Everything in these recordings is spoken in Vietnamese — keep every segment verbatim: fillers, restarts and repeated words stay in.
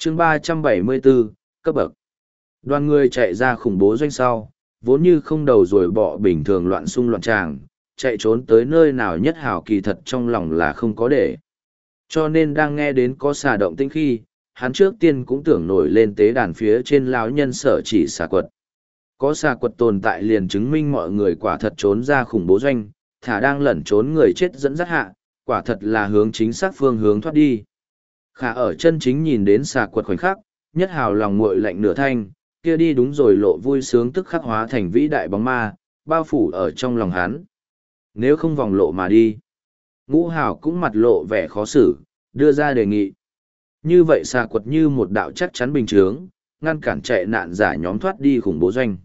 chương ba trăm bảy mươi bốn, cấp bậc. Đoàn người chạy ra khủng bố doanh sau, vốn như không đầu rồi bỏ bình thường loạn xung loạn tràng, chạy trốn tới nơi nào Nhất Hào kỳ thật trong lòng là không có để. Cho nên đang nghe đến có xà động tĩnh khi, hắn trước tiên cũng tưởng nổi lên tế đàn phía trên lão nhân sở chỉ xà quật. Có xà quật tồn tại liền chứng minh mọi người quả thật trốn ra khủng bố doanh, thả đang lẩn trốn người chết dẫn dắt hạ, quả thật là hướng chính xác phương hướng thoát đi. Khả ở chân chính nhìn đến xà quật khoảnh khắc, Nhất Hào lòng nguội lạnh nửa thanh, kia đi đúng rồi lộ vui sướng tức khắc hóa thành vĩ đại bóng ma, bao phủ ở trong lòng hắn. Nếu không vòng lộ mà đi. Ngũ Hào cũng mặt lộ vẻ khó xử, đưa ra đề nghị. Như vậy xà quật như một đạo chắc chắn bình chướng, ngăn cản chạy nạn giả nhóm thoát đi khủng bố doanh.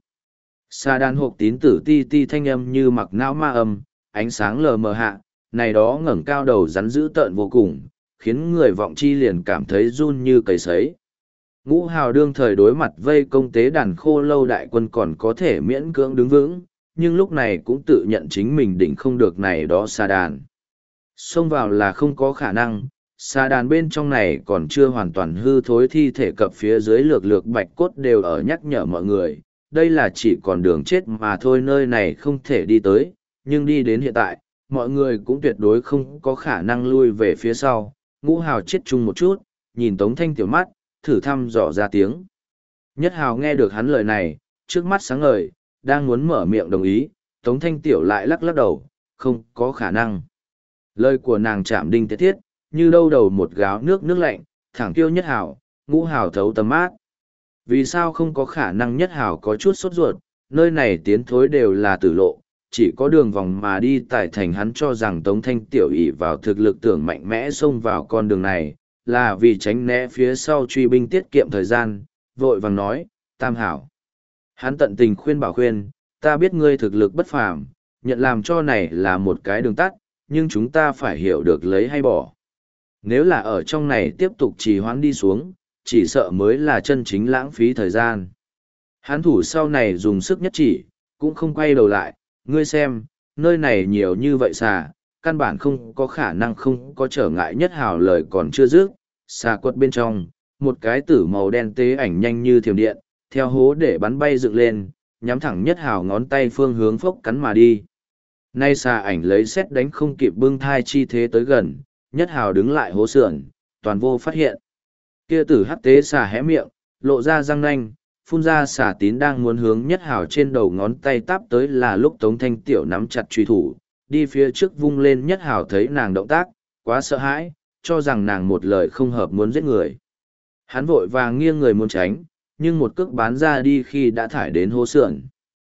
Xà đàn hộp tín tử ti ti thanh âm như mặc não ma âm, ánh sáng lờ mờ hạ, này đó ngẩng cao đầu rắn dữ tợn vô cùng, khiến người vọng chi liền cảm thấy run như cầy sấy. Ngũ Hào đương thời đối mặt vây công tế đàn khô lâu đại quân còn có thể miễn cưỡng đứng vững, nhưng lúc này cũng tự nhận chính mình đỉnh không được này đó xà đàn. Xông vào là không có khả năng, xà đàn bên trong này còn chưa hoàn toàn hư thối thi thể cập phía dưới lược lược bạch cốt đều ở nhắc nhở mọi người, đây là chỉ còn đường chết mà thôi, nơi này không thể đi tới, nhưng đi đến hiện tại, mọi người cũng tuyệt đối không có khả năng lui về phía sau. Ngũ Hào chết chung một chút, nhìn Tống Thanh Tiểu mắt, thử thăm dò ra tiếng. Nhất Hào nghe được hắn lời này, trước mắt sáng ngời, đang muốn mở miệng đồng ý, Tống Thanh Tiểu lại lắc lắc đầu, không có khả năng. Lời của nàng chạm đinh tiết thiết, như đâu đầu một gáo nước nước lạnh, thẳng tiêu Nhất Hào, Ngũ Hào thấu tầm mát. Vì sao không có khả năng? Nhất Hào có chút sốt ruột, nơi này tiến thối đều là tử lộ, chỉ có đường vòng mà đi tại thành. Hắn cho rằng Tống Thanh Tiểu ỷ vào thực lực tưởng mạnh mẽ xông vào con đường này, là vì tránh né phía sau truy binh tiết kiệm thời gian, vội vàng nói, Tam Hảo. Hắn tận tình khuyên bảo khuyên, ta biết ngươi thực lực bất phàm, nhận làm cho này là một cái đường tắt, nhưng chúng ta phải hiểu được lấy hay bỏ. Nếu là ở trong này tiếp tục trì hoãn đi xuống, chỉ sợ mới là chân chính lãng phí thời gian. Hắn thủ sau này dùng sức nhất chỉ, cũng không quay đầu lại, ngươi xem, nơi này nhiều như vậy xà, căn bản không có khả năng không có trở ngại. Nhất Hào lời còn chưa dứt, xà quật bên trong, một cái tử màu đen tế ảnh nhanh như thiểm điện, theo hố để bắn bay dựng lên, nhắm thẳng Nhất Hào ngón tay phương hướng phốc cắn mà đi. Nay xà ảnh lấy xét đánh không kịp bưng thai chi thế tới gần, Nhất Hào đứng lại hố sườn, toàn vô phát hiện. Kia tử hắc tế xà hé miệng, lộ ra răng nanh, phun ra xà tín đang muốn hướng Nhất Hào trên đầu ngón tay táp tới, là lúc Tống Thanh Tiểu nắm chặt truy thủ, đi phía trước vung lên. Nhất Hào thấy nàng động tác, quá sợ hãi, cho rằng nàng một lời không hợp muốn giết người. Hắn vội vàng nghiêng người muốn tránh, nhưng một cước bán ra đi khi đã thải đến hố sườn.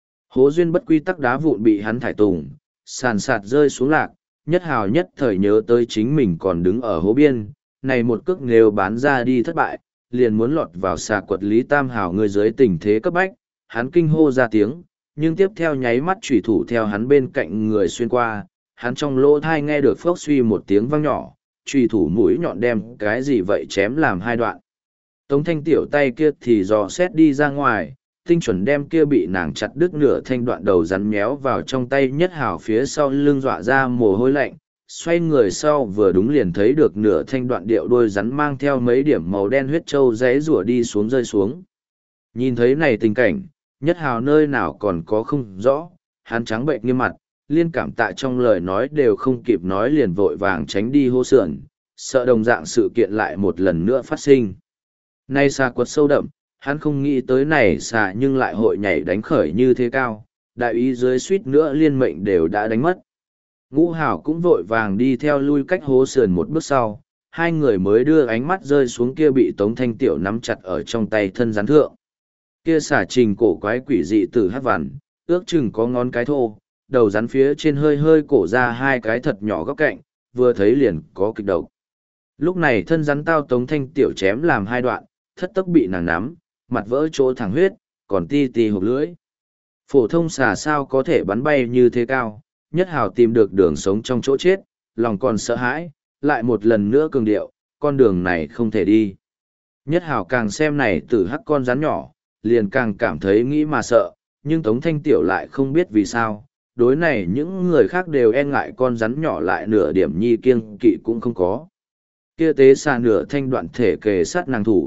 Hố duyên bất quy tắc đá vụn bị hắn thải tùng, sàn sạt rơi xuống lạc. Nhất Hào nhất thời nhớ tới chính mình còn đứng ở hố biên, này một cước nếu bán ra đi thất bại, liền muốn lọt vào xà quật. Lý Tam Hào người dưới tình thế cấp bách, hắn kinh hô ra tiếng, nhưng tiếp theo nháy mắt chủy thủ theo hắn bên cạnh người xuyên qua, hắn trong lỗ thai nghe được phốc suy một tiếng vang nhỏ, chủy thủ mũi nhọn đem cái gì vậy chém làm hai đoạn. Tống Thanh Tiểu tay kia thì dò xét đi ra ngoài, tinh chuẩn đem kia bị nàng chặt đứt nửa thanh đoạn đầu rắn méo vào trong tay. Nhất Hào phía sau lưng dọa ra mồ hôi lạnh, xoay người sau vừa đúng liền thấy được nửa thanh đoạn điệu đuôi rắn mang theo mấy điểm màu đen huyết trâu rẽ rủa đi xuống rơi xuống. Nhìn thấy này tình cảnh, Nhất Hào nơi nào còn có không rõ, hắn trắng bệnh nghiêm mặt, liên cảm tạ trong lời nói đều không kịp nói, liền vội vàng tránh đi hô sườn, sợ đồng dạng sự kiện lại một lần nữa phát sinh. Nay xà quật sâu đậm, hắn không nghĩ tới này xà nhưng lại hội nhảy đánh khởi như thế cao, đại ý dưới suýt nữa liên mệnh đều đã đánh mất. Ngũ Hảo cũng vội vàng đi theo lui cách hố sườn một bước sau, hai người mới đưa ánh mắt rơi xuống kia bị Tống Thanh Tiểu nắm chặt ở trong tay thân rắn thượng. Kia xà trình cổ quái quỷ dị tử hát vằn, ước chừng có ngón cái thô, đầu rắn phía trên hơi hơi cổ ra hai cái thật nhỏ góc cạnh, vừa thấy liền có kịch độc. Lúc này thân rắn tao Tống Thanh Tiểu chém làm hai đoạn, thất tốc bị nàng nắm, mặt vỡ chỗ thẳng huyết, còn ti ti hộp lưỡi. Phổ thông xà sao có thể bắn bay như thế cao? Nhất Hào tìm được đường sống trong chỗ chết, lòng còn sợ hãi, lại một lần nữa cường điệu, con đường này không thể đi. Nhất Hào càng xem này tử hắc con rắn nhỏ, liền càng cảm thấy nghĩ mà sợ, nhưng Tống Thanh Tiểu lại không biết vì sao, đối này những người khác đều e ngại con rắn nhỏ lại nửa điểm nhi kiêng kỵ cũng không có. Kia tế xà nửa thanh đoạn thể kề sát nàng thủ,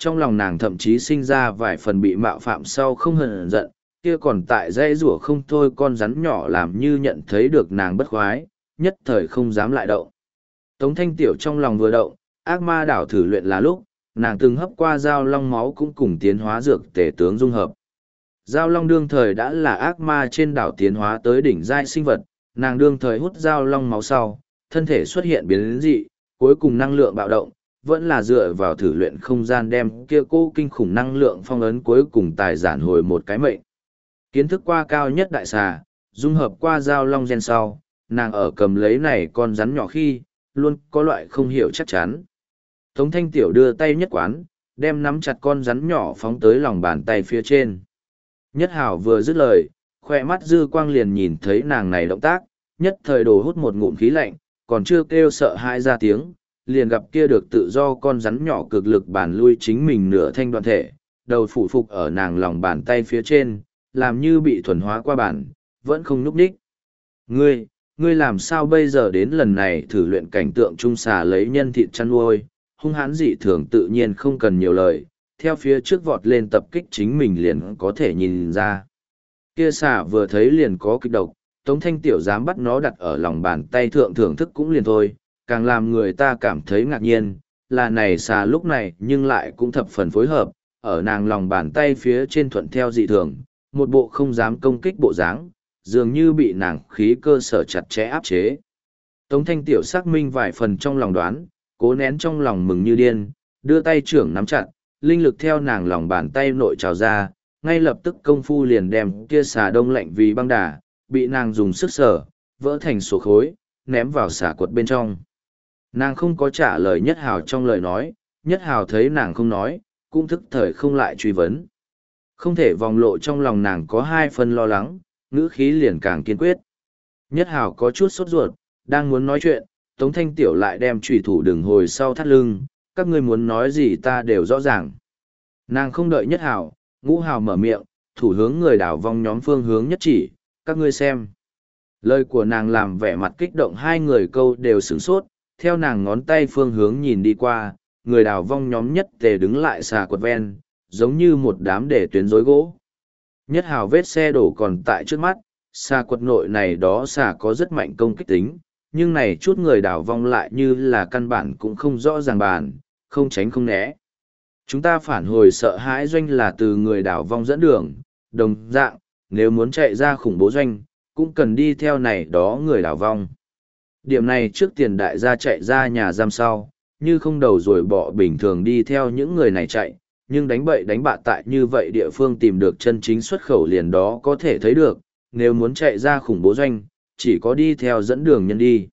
trong lòng nàng thậm chí sinh ra vài phần bị mạo phạm sau không hờn giận, kia còn tại dây rủa không thôi con rắn nhỏ làm như nhận thấy được nàng bất khoái, nhất thời không dám lại động. Tống Thanh Tiểu trong lòng vừa động, ác ma đảo thử luyện là lúc, nàng từng hấp qua dao long máu cũng cùng tiến hóa dược tể tướng dung hợp. Dao long đương thời đã là ác ma trên đảo tiến hóa tới đỉnh giai sinh vật, nàng đương thời hút dao long máu sau, thân thể xuất hiện biến dị, cuối cùng năng lượng bạo động, vẫn là dựa vào thử luyện không gian đem kia cô kinh khủng năng lượng phong ấn cuối cùng tài giản hồi một cái mệnh. Kiến thức qua cao nhất đại xà, dung hợp qua dao long gen sau, nàng ở cầm lấy này con rắn nhỏ khi, luôn có loại không hiểu chắc chắn. Tống Thanh Tiểu đưa tay nhất quán, đem nắm chặt con rắn nhỏ phóng tới lòng bàn tay phía trên. Nhất Hảo vừa dứt lời, khoe mắt dư quang liền nhìn thấy nàng này động tác, nhất thời đổ hút một ngụm khí lạnh, còn chưa kêu sợ hãi ra tiếng, liền gặp kia được tự do con rắn nhỏ cực lực bàn lui chính mình nửa thanh đoạn thể, đầu phủ phục ở nàng lòng bàn tay phía trên, làm như bị thuần hóa qua bản, vẫn không nhúc nhích. Ngươi, ngươi làm sao bây giờ đến lần này thử luyện cảnh tượng trung xà lấy nhân thịt chăn nuôi, hung hãn dị thường tự nhiên không cần nhiều lời, theo phía trước vọt lên tập kích chính mình liền có thể nhìn ra. Kia xà vừa thấy liền có kịch độc, Tống Thanh Tiểu dám bắt nó đặt ở lòng bàn tay thượng thưởng thức cũng liền thôi, càng làm người ta cảm thấy ngạc nhiên, là này xà lúc này nhưng lại cũng thập phần phối hợp, ở nàng lòng bàn tay phía trên thuận theo dị thường, một bộ không dám công kích bộ dáng, dường như bị nàng khí cơ sở chặt chẽ áp chế. Tống Thanh Tiểu xác minh vài phần trong lòng đoán, cố nén trong lòng mừng như điên, đưa tay trưởng nắm chặt, linh lực theo nàng lòng bàn tay nội trào ra, ngay lập tức công phu liền đem kia xà đông lạnh vì băng đà, bị nàng dùng sức sở, vỡ thành số khối, ném vào xà quật bên trong. Nàng không có trả lời Nhất Hào trong lời nói, Nhất Hào thấy nàng không nói, cũng thức thời không lại truy vấn. Không thể vòng lộ trong lòng nàng có hai phần lo lắng, ngữ khí liền càng kiên quyết. Nhất Hào có chút sốt ruột, đang muốn nói chuyện, Tống Thanh Tiểu lại đem chủy thủ đường hồi sau thắt lưng, các ngươi muốn nói gì ta đều rõ ràng. Nàng không đợi Nhất Hào, Ngũ Hào mở miệng, thủ hướng người đảo vong nhóm phương hướng nhất chỉ, các ngươi xem. Lời của nàng làm vẻ mặt kích động hai người câu đều sửng sốt, theo nàng ngón tay phương hướng nhìn đi qua, người đào vong nhóm nhất tề đứng lại xà quật ven, giống như một đám để tuyến rối gỗ. Nhất Hào vết xe đổ còn tại trước mắt, xà quật nội này đó xà có rất mạnh công kích tính, nhưng này chút người đào vong lại như là căn bản cũng không rõ ràng bàn, không tránh không né. Chúng ta phản hồi sợ hãi doanh là từ người đào vong dẫn đường, đồng dạng, nếu muốn chạy ra khủng bố doanh, cũng cần đi theo này đó người đào vong. Điểm này trước tiền đại gia chạy ra nhà giam sau, như không đầu rồi bỏ bình thường đi theo những người này chạy, nhưng đánh bậy đánh bạ tại như vậy địa phương tìm được chân chính xuất khẩu liền đó có thể thấy được, nếu muốn chạy ra khủng bố doanh, chỉ có đi theo dẫn đường nhân đi.